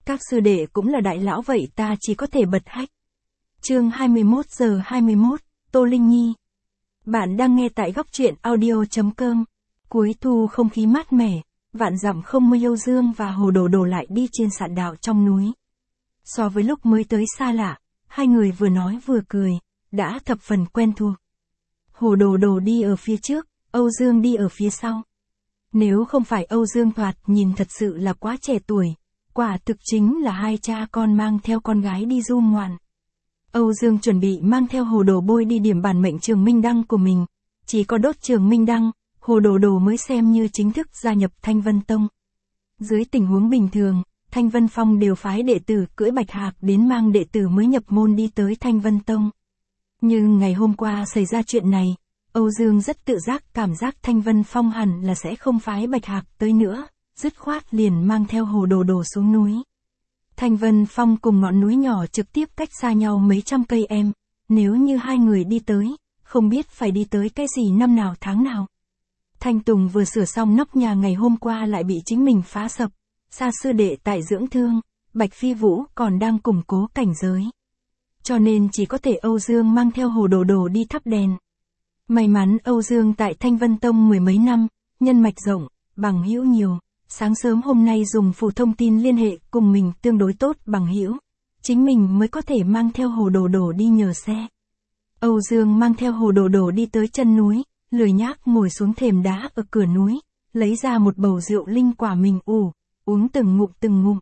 Các sư đệ cũng là đại lão vậy ta chỉ có thể bật hách. Chương 21:21, Tô Linh Nhi. Bạn đang nghe tại góc truyện audio.com. Cuối thu không khí mát mẻ, vạn dặm không mây âu dương và Hồ Đồ Đồ lại đi trên sạn đạo trong núi. So với lúc mới tới xa lạ, hai người vừa nói vừa cười, đã thập phần quen thuộc. Hồ Đồ Đồ đi ở phía trước, Âu Dương đi ở phía sau. Nếu không phải Âu Dương thoạt nhìn thật sự là quá trẻ tuổi, quả thực chính là hai cha con mang theo con gái đi du ngoạn. Âu Dương chuẩn bị mang theo Hồ Đồ Bôi đi điểm bản mệnh Trường Minh Đăng của mình, chỉ có đốt Trường Minh Đăng, Hồ Đồ Đồ mới xem như chính thức gia nhập Thanh Vân Tông. Dưới tình huống bình thường, Thanh Vân Phong đều phái đệ tử cưỡi bạch hạc đến mang đệ tử mới nhập môn đi tới Thanh Vân Tông. Nhưng ngày hôm qua xảy ra chuyện này, Âu Dương rất tự giác cảm giác Thanh Vân Phong hẳn là sẽ không phái bạch hạc tới nữa, dứt khoát liền mang theo Hồ Đồ Đồ xuống núi. Thanh Vân Phong cùng ngọn núi nhỏ trực tiếp cách xa nhau mấy trăm cây em, nếu như hai người đi tới, không biết phải đi tới cái gì năm nào tháng nào. Thanh Tùng vừa sửa xong nóc nhà ngày hôm qua lại bị chính mình phá sập, Sa sư đệ tại dưỡng thương, Bạch Phi Vũ còn đang củng cố cảnh giới. Cho nên chỉ có thể Âu Dương mang theo Hồ Đồ Đồ đi thắp đèn. May mắn Âu Dương tại Thanh Vân Tông mười mấy năm, nhân mạch rộng, bằng hữu nhiều. Sáng sớm hôm nay dùng phù thông tin liên hệ cùng mình tương đối tốt bằng hữu, chính mình mới có thể mang theo Hồ Đồ Đồ đi nhờ xe. Âu Dương mang theo Hồ Đồ Đồ đi tới chân núi, lười nhác ngồi xuống thềm đá ở cửa núi, lấy ra một bầu rượu linh quả mình uống từng ngụm.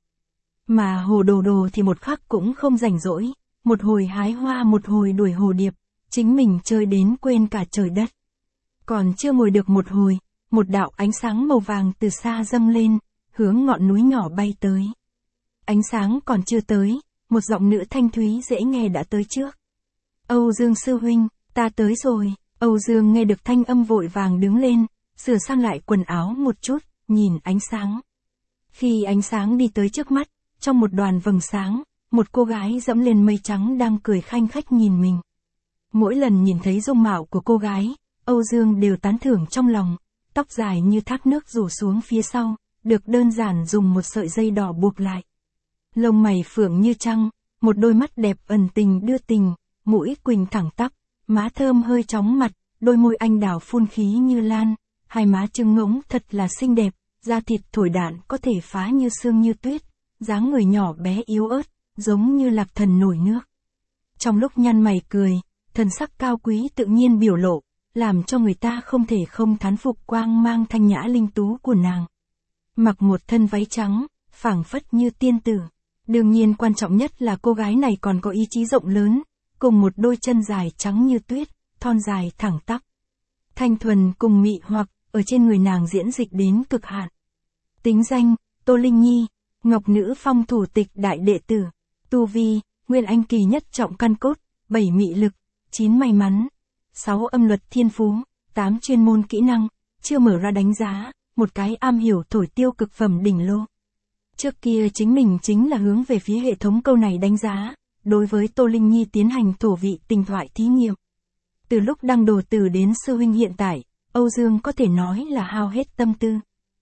Mà Hồ Đồ Đồ thì một khắc cũng không rảnh rỗi, một hồi hái hoa một hồi đuổi hồ điệp, chính mình chơi đến quên cả trời đất. Còn chưa ngồi được một hồi, một đạo ánh sáng màu vàng từ xa dâng lên, hướng ngọn núi nhỏ bay tới. Ánh sáng còn chưa tới, một giọng nữ thanh thúy dễ nghe đã tới trước. Âu Dương sư huynh, ta tới rồi. Âu Dương nghe được thanh âm vội vàng đứng lên, sửa sang lại quần áo một chút, nhìn ánh sáng. Khi ánh sáng đi tới trước mắt, trong một đoàn vầng sáng, một cô gái dẫm lên mây trắng đang cười khanh khách nhìn mình. Mỗi lần nhìn thấy dung mạo của cô gái, Âu Dương đều tán thưởng trong lòng. Tóc dài như thác nước rủ xuống phía sau, được đơn giản dùng một sợi dây đỏ buộc lại. Lông mày phượng như trăng, một đôi mắt đẹp ẩn tình đưa tình, mũi quỳnh thẳng tắp, má thơm hơi chóng mặt, đôi môi anh đào phun khí như lan, hai má trưng ngỗng thật là xinh đẹp, da thịt thổi đạn có thể phá như sương như tuyết, dáng người nhỏ bé yếu ớt, giống như lạc thần nổi nước. Trong lúc nhăn mày cười, thần sắc cao quý tự nhiên biểu lộ, làm cho người ta không thể không thán phục quang mang thanh nhã linh tú của nàng. Mặc một thân váy trắng, phảng phất như tiên tử. Đương nhiên quan trọng nhất là cô gái này còn có ý chí rộng lớn, cùng một đôi chân dài trắng như tuyết, thon dài thẳng tắp. Thanh thuần cùng mị hoặc, ở trên người nàng diễn dịch đến cực hạn. Tính danh, Tô Linh Nhi, Ngọc Nữ Phong thủ tịch đại đệ tử. Tu vi, Nguyên Anh kỳ nhất trọng căn cốt, 7 mị lực, 9 may mắn. 6 âm luật thiên phú, 8 chuyên môn kỹ năng, chưa mở ra đánh giá, một cái am hiểu thổi tiêu cực phẩm đỉnh lô. Trước kia chính mình chính là hướng về phía hệ thống câu này đánh giá, đối với Tô Linh Nhi tiến hành thổ vị tình thoại thí nghiệm. Từ lúc đăng đồ từ đến sư huynh hiện tại, Âu Dương có thể nói là hao hết tâm tư.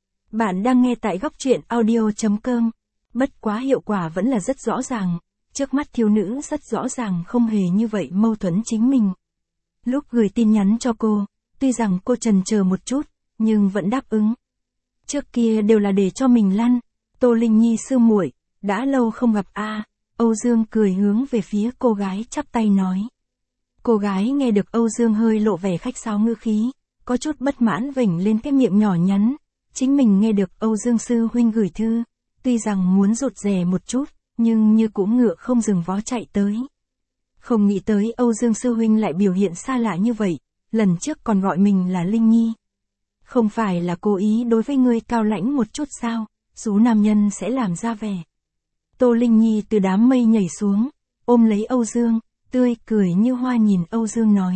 Bạn đang nghe tại góc truyện audio.com, bất quá hiệu quả vẫn là rất rõ ràng, trước mắt thiếu nữ rất rõ ràng không hề như vậy mâu thuẫn chính mình. Lúc gửi tin nhắn cho cô, tuy rằng cô chần chờ một chút, nhưng vẫn đáp ứng. Trước kia đều là để cho mình lăn, Tô Linh Nhi sư muội, đã lâu không gặp a. Âu Dương cười hướng về phía cô gái chắp tay nói. Cô gái nghe được Âu Dương hơi lộ vẻ khách sáo ngữ khí, có chút bất mãn vểnh lên cái miệng nhỏ nhắn. Chính mình nghe được Âu Dương sư huynh gửi thư, tuy rằng muốn rụt rè một chút, nhưng như cũng ngựa không dừng vó chạy tới. Không nghĩ tới Âu Dương sư huynh lại biểu hiện xa lạ như vậy, lần trước còn gọi mình là Linh Nhi. Không phải là cố ý đối với ngươi cao lãnh một chút sao, số nam nhân sẽ làm ra vẻ. Tô Linh Nhi từ đám mây nhảy xuống, ôm lấy Âu Dương, tươi cười như hoa nhìn Âu Dương nói.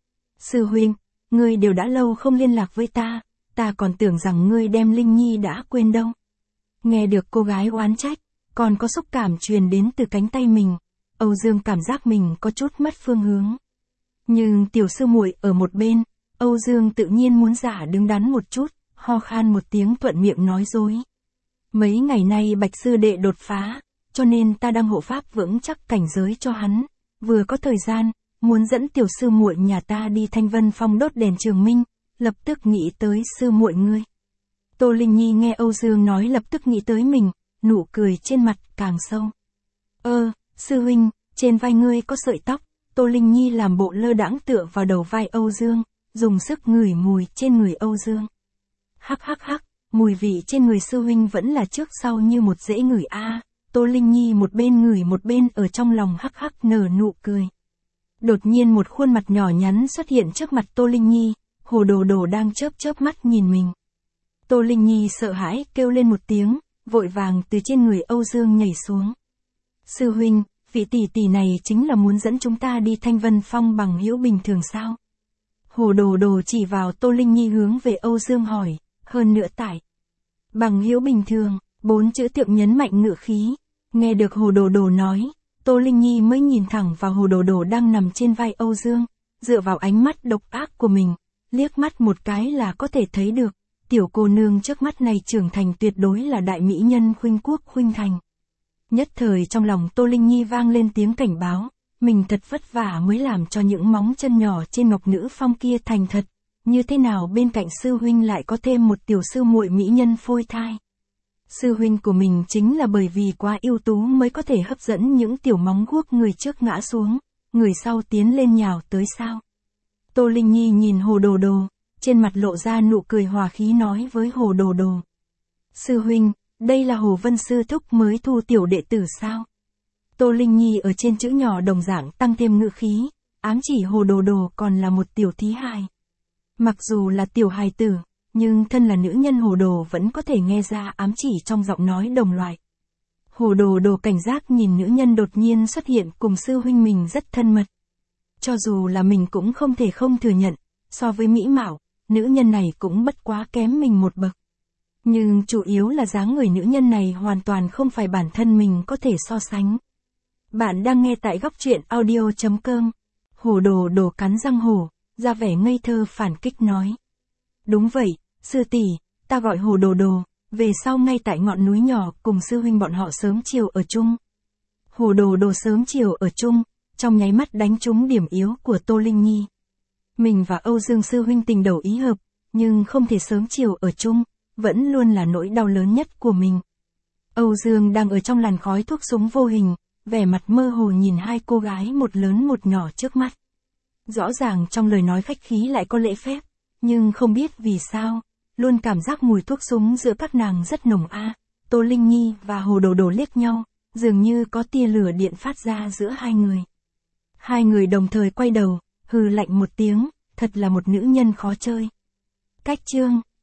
Sư huynh, ngươi đều đã lâu không liên lạc với ta còn tưởng rằng ngươi đem Linh Nhi đã quên đâu. Nghe được cô gái oán trách, còn có xúc cảm truyền đến từ cánh tay mình. Âu Dương cảm giác mình có chút mất phương hướng. Nhưng tiểu sư muội ở một bên, Âu Dương tự nhiên muốn giả đứng đắn một chút, ho khan một tiếng thuận miệng nói dối. Mấy ngày nay Bạch sư đệ đột phá, cho nên ta đang hộ pháp vững chắc cảnh giới cho hắn, vừa có thời gian, muốn dẫn tiểu sư muội nhà ta đi Thanh Vân Phong đốt đèn Trường Minh, lập tức nghĩ tới sư muội ngươi. Tô Linh Nhi nghe Âu Dương nói lập tức nghĩ tới mình, nụ cười trên mặt càng sâu. Sư huynh, trên vai ngươi có sợi tóc. Tô Linh Nhi làm bộ lơ đãng tựa vào đầu vai Âu Dương, dùng sức ngửi mùi trên người Âu Dương. Hắc, mùi vị trên người sư huynh vẫn là trước sau như một dễ ngửi a. Tô Linh Nhi một bên ngửi một bên ở trong lòng hắc nở nụ cười. Đột nhiên một khuôn mặt nhỏ nhắn xuất hiện trước mặt Tô Linh Nhi, Hồ Đồ Đồ đang chớp mắt nhìn mình. Tô Linh Nhi sợ hãi kêu lên một tiếng, vội vàng từ trên người Âu Dương nhảy xuống. Sư huynh, vị tỷ tỷ này chính là muốn dẫn chúng ta đi Thanh Vân Phong bằng hữu bình thường sao? Hồ Đồ Đồ chỉ vào Tô Linh Nhi hướng về Âu Dương hỏi, hơn nữa tại. Bằng hữu bình thường, 4 chữ tiệm nhấn mạnh ngữ khí. Nghe được Hồ Đồ Đồ nói, Tô Linh Nhi mới nhìn thẳng vào Hồ Đồ Đồ đang nằm trên vai Âu Dương, dựa vào ánh mắt độc ác của mình, liếc mắt một cái là có thể thấy được, tiểu cô nương trước mắt này trưởng thành tuyệt đối là đại mỹ nhân khuynh quốc khuynh thành. Nhất thời trong lòng Tô Linh Nhi vang lên tiếng cảnh báo, mình thật vất vả mới làm cho những móng chân nhỏ trên Ngọc Nữ Phong kia thành thật, như thế nào bên cạnh sư huynh lại có thêm một tiểu sư muội mỹ nhân phôi thai. Sư huynh của mình chính là bởi vì quá ưu tú mới có thể hấp dẫn những tiểu móng guốc người trước ngã xuống, người sau tiến lên nhào tới sao. Tô Linh Nhi nhìn Hồ Đồ Đồ, trên mặt lộ ra nụ cười hòa khí nói với Hồ Đồ Đồ. Sư huynh, đây là Hồ Vân Sư Thúc mới thu tiểu đệ tử sao? Tô Linh Nhi ở trên chữ nhỏ đồng dạng tăng thêm ngữ khí, ám chỉ Hồ Đồ Đồ còn là một tiểu thí hài. Mặc dù là tiểu hài tử, nhưng thân là nữ nhân Hồ Đồ vẫn có thể nghe ra ám chỉ trong giọng nói đồng loại. Hồ Đồ Đồ cảnh giác nhìn nữ nhân đột nhiên xuất hiện cùng sư huynh mình rất thân mật. Cho dù là mình cũng không thể không thừa nhận, so với mỹ mạo, nữ nhân này cũng bất quá kém mình một bậc. Nhưng chủ yếu là dáng người nữ nhân này hoàn toàn không phải bản thân mình có thể so sánh. Bạn đang nghe tại góc truyện audio.com. Hồ Đồ Đồ cắn răng hổ, ra vẻ ngây thơ phản kích nói. Đúng vậy, sư tỷ, ta gọi Hồ Đồ Đồ, về sau ngay tại ngọn núi nhỏ cùng sư huynh bọn họ sớm chiều ở chung. Hồ Đồ Đồ sớm chiều ở chung, trong nháy mắt đánh trúng điểm yếu của Tô Linh Nhi. Mình và Âu Dương sư huynh tình đầu ý hợp, nhưng không thể sớm chiều ở chung, vẫn luôn là nỗi đau lớn nhất của mình. Âu Dương đang ở trong làn khói thuốc súng vô hình, vẻ mặt mơ hồ nhìn hai cô gái một lớn một nhỏ trước mắt. Rõ ràng trong lời nói khách khí lại có lễ phép, nhưng không biết vì sao, luôn cảm giác mùi thuốc súng giữa các nàng rất nồng a. Tô Linh Nhi và Hồ Đồ Đồ liếc nhau, dường như có tia lửa điện phát ra giữa hai người. Hai người đồng thời quay đầu, hừ lạnh một tiếng, thật là một nữ nhân khó chơi. Cách chương